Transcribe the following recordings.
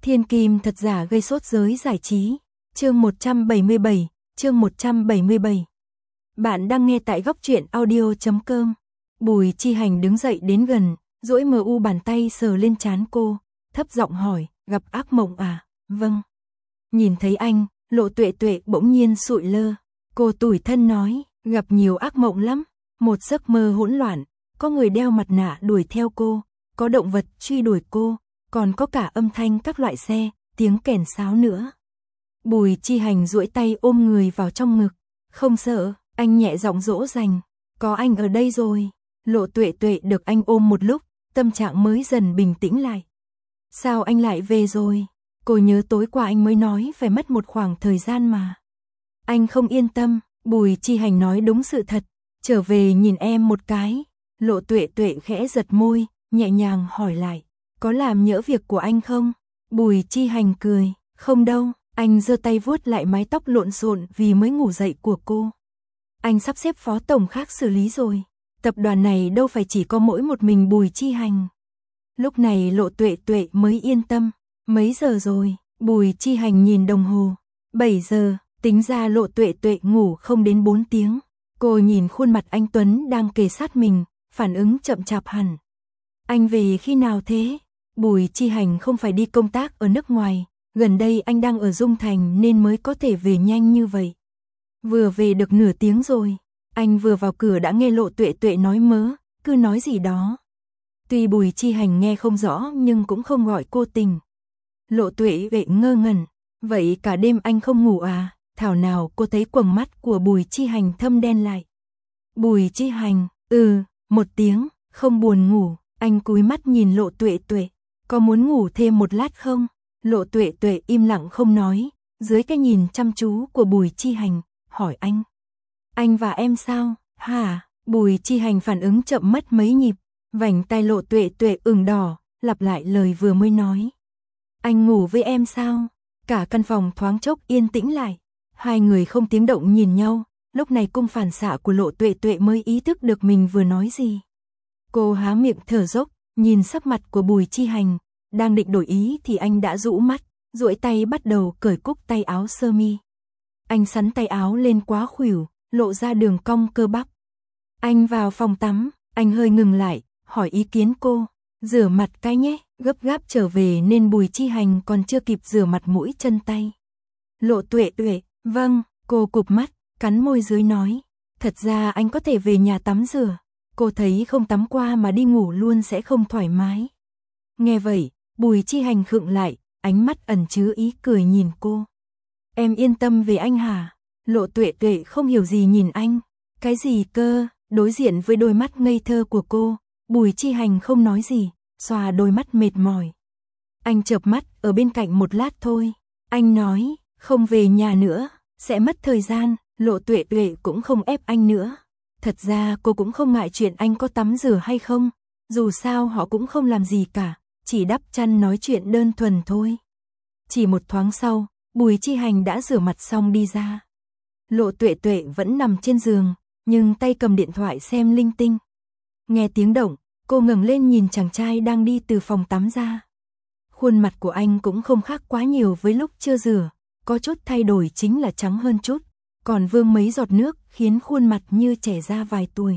Thiên kim thật giả gây sốt giới giải trí. Chương 177, chương 177. Bạn đang nghe tại góc truyện audio.com. Bùi Chi Hành đứng dậy đến gần, duỗi mờ u bàn tay sờ lên trán cô, thấp giọng hỏi, gặp ác mộng à? Vâng. Nhìn thấy anh, Lộ Tuệ Tuệ bỗng nhiên sụi lơ. Cô tủi thân nói, gặp nhiều ác mộng lắm. Một giấc mơ hỗn loạn, có người đeo mặt nạ đuổi theo cô, có động vật truy đuổi cô, còn có cả âm thanh các loại xe, tiếng kèn sáo nữa. Bùi Chi Hành duỗi tay ôm người vào trong ngực. Không sợ, anh nhẹ giọng dỗ dành. Có anh ở đây rồi. Lộ Tuệ Tuệ được anh ôm một lúc, tâm trạng mới dần bình tĩnh lại. Sao anh lại về rồi? Cô nhớ tối qua anh mới nói phải mất một khoảng thời gian mà. Anh không yên tâm, Bùi Chi Hành nói đúng sự thật. Trở về nhìn em một cái. Lộ Tuệ Tuệ khẽ giật môi, nhẹ nhàng hỏi lại. Có làm nhỡ việc của anh không? Bùi Chi Hành cười. Không đâu. Anh giơ tay vuốt lại mái tóc lộn xộn vì mới ngủ dậy của cô. Anh sắp xếp phó tổng khác xử lý rồi. Tập đoàn này đâu phải chỉ có mỗi một mình Bùi Chi Hành. Lúc này Lộ Tuệ Tuệ mới yên tâm. Mấy giờ rồi? Bùi Chi Hành nhìn đồng hồ. 7 giờ, tính ra Lộ Tuệ Tuệ ngủ không đến 4 tiếng. Cô nhìn khuôn mặt anh Tuấn đang kề sát mình, phản ứng chậm chạp hẳn. Anh về khi nào thế? Bùi Chi Hành không phải đi công tác ở nước ngoài, gần đây anh đang ở Dung Thành nên mới có thể về nhanh như vậy. Vừa về được nửa tiếng rồi, anh vừa vào cửa đã nghe Lộ Tuệ Tuệ nói mớ, cứ nói gì đó. Tuy Bùi Chi Hành nghe không rõ nhưng cũng không gọi cô tỉnh. Lộ Tuệ Tuệ ngơ ngẩn, vậy cả đêm anh không ngủ à? Thảo nào cô thấy quầng mắt của Bùi Chi Hành thâm đen lại. Bùi Chi Hành, một tiếng, không buồn ngủ. Anh cúi mắt nhìn Lộ Tuệ Tuệ, có muốn ngủ thêm một lát không? Lộ Tuệ Tuệ im lặng không nói, dưới cái nhìn chăm chú của Bùi Chi Hành, hỏi anh. Anh và em sao? Hả? Bùi Chi Hành phản ứng chậm mất mấy nhịp, vành tai Lộ Tuệ Tuệ ửng đỏ, lặp lại lời vừa mới nói. Anh ngủ với em sao? Cả căn phòng thoáng chốc yên tĩnh lại, hai người không tiếng động nhìn nhau, lúc này cung phản xạ của Lộ Tuệ Tuệ mới ý thức được mình vừa nói gì. Cô há miệng thở dốc, nhìn sắc mặt của Bùi Chi Hành, đang định đổi ý thì anh đã rũ mắt, duỗi tay bắt đầu cởi cúc tay áo sơ mi. Anh xắn tay áo lên quá khuỷu, lộ ra đường cong cơ bắp. Anh vào phòng tắm, anh hơi ngừng lại, hỏi ý kiến cô, rửa mặt cái nhé, gấp gáp trở về nên Bùi Chi Hành còn chưa kịp rửa mặt mũi chân tay. Lộ Tuệ Tuệ, vâng, cô cụp mắt, cắn môi dưới nói, thật ra anh có thể về nhà tắm rửa. Cô thấy không tắm qua mà đi ngủ luôn sẽ không thoải mái. Nghe vậy, Bùi Chi Hành khựng lại, ánh mắt ẩn chứa ý cười nhìn cô. Em yên tâm về anh hả? Lộ Tuệ Tuệ không hiểu gì nhìn anh. Cái gì cơ? Đối diện với đôi mắt ngây thơ của cô, Bùi Chi Hành không nói gì, xoa đôi mắt mệt mỏi. Anh chợp mắt ở bên cạnh một lát thôi. Anh nói, không về nhà nữa, sẽ mất thời gian. Lộ Tuệ Tuệ cũng không ép anh nữa. Thật ra cô cũng không ngại chuyện anh có tắm rửa hay không, dù sao họ cũng không làm gì cả, chỉ đắp chăn nói chuyện đơn thuần thôi. Chỉ một thoáng sau, Bùi Chi Hành đã rửa mặt xong đi ra. Lộ Tuệ Tuệ vẫn nằm trên giường, nhưng tay cầm điện thoại xem linh tinh. Nghe tiếng động, cô ngẩng lên nhìn chàng trai đang đi từ phòng tắm ra. Khuôn mặt của anh cũng không khác quá nhiều với lúc chưa rửa, có chút thay đổi chính là trắng hơn chút. Còn vương mấy giọt nước khiến khuôn mặt như trẻ ra vài tuổi.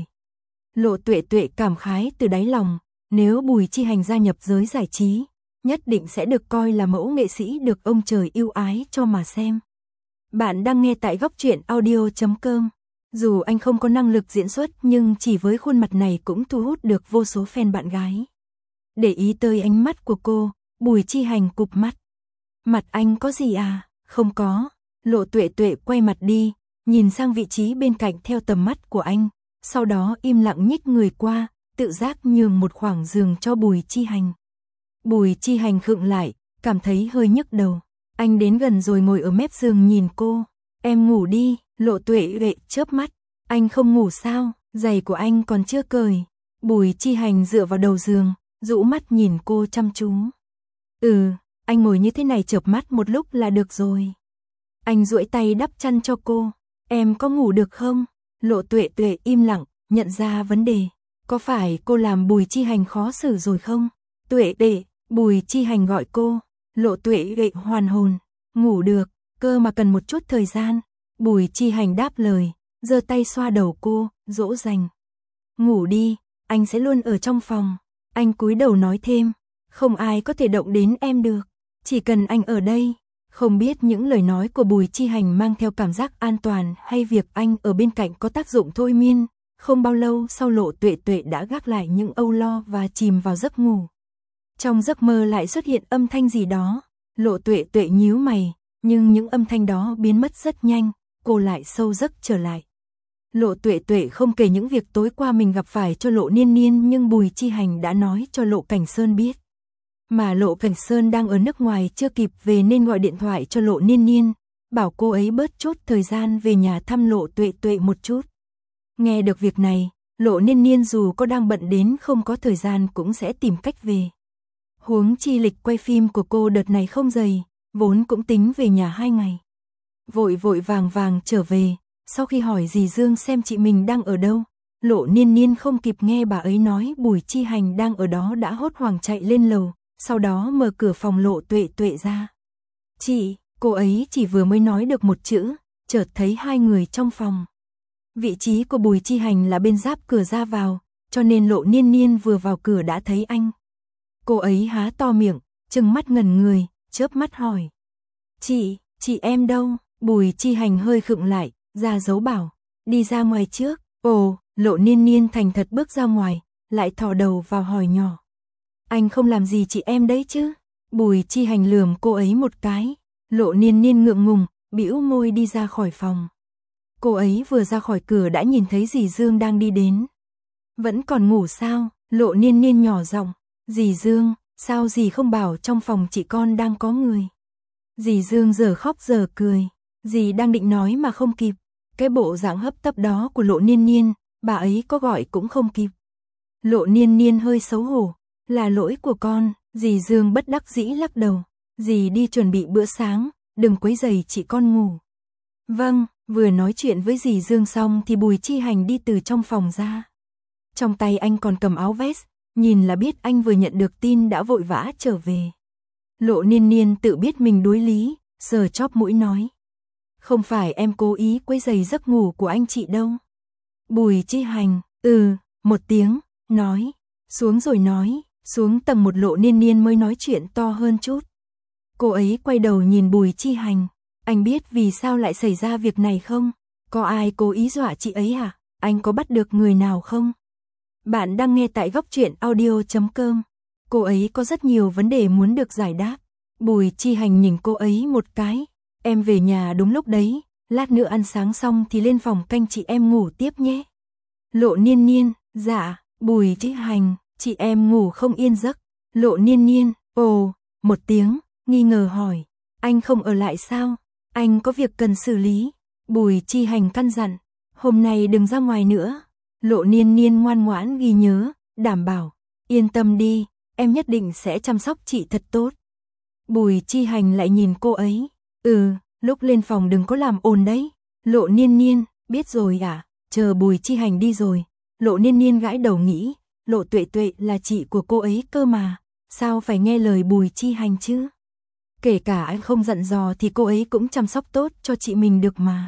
Lộ Tuệ Tuệ cảm khái từ đáy lòng, nếu Bùi Chi Hành gia nhập giới giải trí, nhất định sẽ được coi là mẫu nghệ sĩ được ông trời yêu ái cho mà xem. Bạn đang nghe tại góc truyện audio.com. Dù anh không có năng lực diễn xuất nhưng chỉ với khuôn mặt này cũng thu hút được vô số fan bạn gái. Để ý tới ánh mắt của cô, Bùi Chi Hành cụp mắt. Mặt anh có gì à? Không có. Lộ Tuệ Tuệ quay mặt đi, nhìn sang vị trí bên cạnh theo tầm mắt của anh, sau đó im lặng nhích người qua, tự giác nhường một khoảng giường cho Bùi Chi Hành. Bùi Chi Hành khựng lại, cảm thấy hơi nhức đầu. Anh đến gần rồi ngồi ở mép giường nhìn cô. Em ngủ đi. Lộ Tuệ Tuệ chớp mắt. Anh không ngủ sao? Giày của anh còn chưa cởi. Bùi Chi Hành dựa vào đầu giường, rũ mắt nhìn cô chăm chú. Anh ngồi như thế này chợp mắt một lúc là được rồi. Anh duỗi tay đắp chăn cho cô. Em có ngủ được không? Lộ Tuệ Tuệ im lặng, nhận ra vấn đề. Có phải cô làm Bùi Chi Hành khó xử rồi không? Tuệ Tuệ, Bùi Chi Hành gọi cô. Lộ Tuệ gậy hoàn hồn, ngủ được, cơ mà cần một chút thời gian. Bùi Chi Hành đáp lời, giơ tay xoa đầu cô, dỗ dành. Ngủ đi, anh sẽ luôn ở trong phòng. Anh cúi đầu nói thêm, không ai có thể động đến em được, chỉ cần anh ở đây. Không biết những lời nói của Bùi Chi Hành mang theo cảm giác an toàn hay việc anh ở bên cạnh có tác dụng thôi miên. Không bao lâu sau Lộ Tuệ Tuệ đã gác lại những âu lo và chìm vào giấc ngủ. Trong giấc mơ lại xuất hiện âm thanh gì đó, Lộ Tuệ Tuệ nhíu mày, nhưng những âm thanh đó biến mất rất nhanh, cô lại sâu giấc trở lại. Lộ Tuệ Tuệ không kể những việc tối qua mình gặp phải cho Lộ Niên Niên, nhưng Bùi Chi Hành đã nói cho Lộ Cảnh Sơn biết. Mà Lộ Cảnh Sơn đang ở nước ngoài chưa kịp về nên gọi điện thoại cho Lộ Niên Niên, bảo cô ấy bớt chút thời gian về nhà thăm Lộ Tuệ Tuệ một chút. Nghe được việc này, Lộ Niên Niên dù có đang bận đến không có thời gian cũng sẽ tìm cách về. Huống chi lịch quay phim của cô đợt này không dày, vốn cũng tính về nhà 2 ngày. Vội vội vàng vàng trở về, sau khi hỏi dì Dương xem chị mình đang ở đâu, Lộ Niên Niên không kịp nghe bà ấy nói Bùi Chi Hành đang ở đó đã hốt hoảng chạy lên lầu, sau đó mở cửa phòng Lộ Tuệ Tuệ ra. Chị, cô ấy chỉ vừa mới nói được một chữ, chợt thấy hai người trong phòng. Vị trí của Bùi Chi Hành là bên giáp cửa ra vào, cho nên Lộ Niên Niên vừa vào cửa đã thấy anh. Cô ấy há to miệng, trừng mắt ngẩn người, chớp mắt hỏi. Chị em đâu? Bùi Chi Hành hơi khựng lại, ra dấu bảo, đi ra ngoài trước. Ồ, Lộ Niên Niên thành thật bước ra ngoài, lại thò đầu vào hỏi nhỏ. Anh không làm gì chị em đấy chứ? Bùi Chi Hành lườm cô ấy một cái, Lộ Niên Niên ngượng ngùng, bĩu môi đi ra khỏi phòng. Cô ấy vừa ra khỏi cửa đã nhìn thấy dì Dương đang đi đến. Vẫn còn ngủ sao? Lộ Niên Niên nhỏ giọng, dì Dương, sao dì không bảo trong phòng chị con đang có người? Dì Dương giờ khóc giờ cười, dì đang định nói mà không kịp. Cái bộ dạng hấp tấp đó của Lộ Niên Niên, bà ấy có gọi cũng không kịp. Lộ Niên Niên hơi xấu hổ, là lỗi của con. Dì Dương bất đắc dĩ lắc đầu, dì đi chuẩn bị bữa sáng, đừng quấy rầy chị con ngủ. Vâng. Vừa nói chuyện với dì Dương xong thì Bùi Chi Hành đi từ trong phòng ra. Trong tay anh còn cầm áo vest, nhìn là biết anh vừa nhận được tin đã vội vã trở về. Lộ Niên Niên tự biết mình đối lý, sờ chóp mũi nói. Không phải em cố ý quấy rầy giấc ngủ của anh chị đâu. Bùi Chi Hành, một tiếng, nói, xuống rồi nói, xuống tầng 1 Lộ Niên Niên mới nói chuyện to hơn chút. Cô ấy quay đầu nhìn Bùi Chi Hành. Anh biết vì sao lại xảy ra việc này không? Có ai cố ý dọa chị ấy à? Anh có bắt được người nào không? Bạn đang nghe tại góc truyện audio.com. Cô ấy có rất nhiều vấn đề muốn được giải đáp. Bùi Chi Hành nhìn cô ấy một cái. Em về nhà đúng lúc đấy, lát nữa ăn sáng xong thì lên phòng canh chị em ngủ tiếp nhé. Lộ Niên Niên, dạ. Bùi Chi Hành, chị em ngủ không yên giấc. Lộ Niên Niên, ồ, một tiếng, nghi ngờ hỏi. Anh không ở lại sao? Anh có việc cần xử lý. Bùi Chi Hành căn dặn, hôm nay đừng ra ngoài nữa. Lộ Niên Niên ngoan ngoãn ghi nhớ, đảm bảo, yên tâm đi, em nhất định sẽ chăm sóc chị thật tốt. Bùi Chi Hành lại nhìn cô ấy, lúc lên phòng đừng có làm ồn đấy. Lộ Niên Niên, biết rồi à? Chờ Bùi Chi Hành đi rồi, Lộ Niên Niên gãi đầu nghĩ, Lộ Tuệ Tuệ là chị của cô ấy cơ mà, sao phải nghe lời Bùi Chi Hành chứ? Kể cả anh không dặn dò thì cô ấy cũng chăm sóc tốt cho chị mình được mà.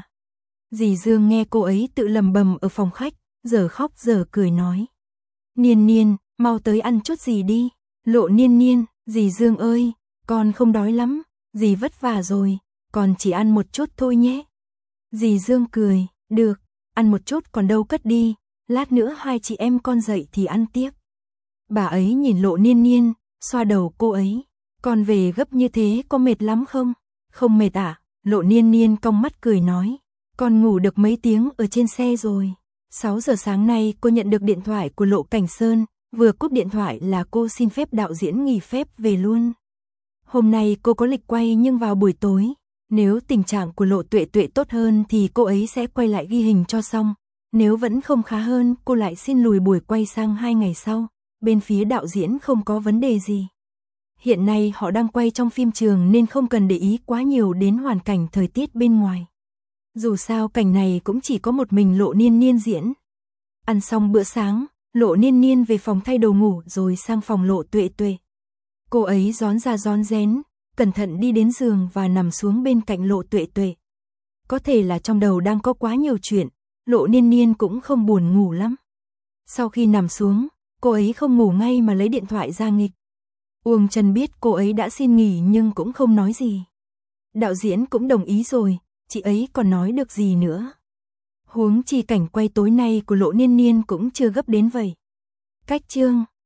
Dì Dương nghe cô ấy tự lầm bầm ở phòng khách, giờ khóc giờ cười nói. Niên Niên, mau tới ăn chút gì đi. Lộ Niên Niên, dì Dương ơi, con không đói lắm, dì vất vả rồi, con chỉ ăn một chút thôi nhé. Dì Dương cười, được, ăn một chút còn đâu cất đi, lát nữa hai chị em con dậy thì ăn tiếp. Bà ấy nhìn Lộ Niên Niên, xoa đầu cô ấy. Con về gấp như thế có mệt lắm không? Không mệt à? Lộ Niên Niên cong mắt cười nói. Con ngủ được mấy tiếng ở trên xe rồi. 6 giờ sáng nay cô nhận được điện thoại của Lộ Cảnh Sơn. Vừa cúp điện thoại là cô xin phép đạo diễn nghỉ phép về luôn. Hôm nay cô có lịch quay nhưng vào buổi tối. Nếu tình trạng của Lộ Tuệ Tuệ tốt hơn thì cô ấy sẽ quay lại ghi hình cho xong. Nếu vẫn không khá hơn cô lại xin lùi buổi quay sang 2 ngày sau. Bên phía đạo diễn không có vấn đề gì. Hiện nay họ đang quay trong phim trường nên không cần để ý quá nhiều đến hoàn cảnh thời tiết bên ngoài. Dù sao cảnh này cũng chỉ có một mình Lộ Niên Niên diễn. Ăn xong bữa sáng, Lộ Niên Niên về phòng thay đồ ngủ rồi sang phòng Lộ Tuệ Tuệ. Cô ấy rón ra rón rén, cẩn thận đi đến giường và nằm xuống bên cạnh Lộ Tuệ Tuệ. Có thể là trong đầu đang có quá nhiều chuyện, Lộ Niên Niên cũng không buồn ngủ lắm. Sau khi nằm xuống, cô ấy không ngủ ngay mà lấy điện thoại ra nghịch. Uông Trân biết cô ấy đã xin nghỉ nhưng cũng không nói gì. Đạo diễn cũng đồng ý rồi, chị ấy còn nói được gì nữa. Huống chi cảnh quay tối nay của Lộ Niên Niên cũng chưa gấp đến vậy. Cách chương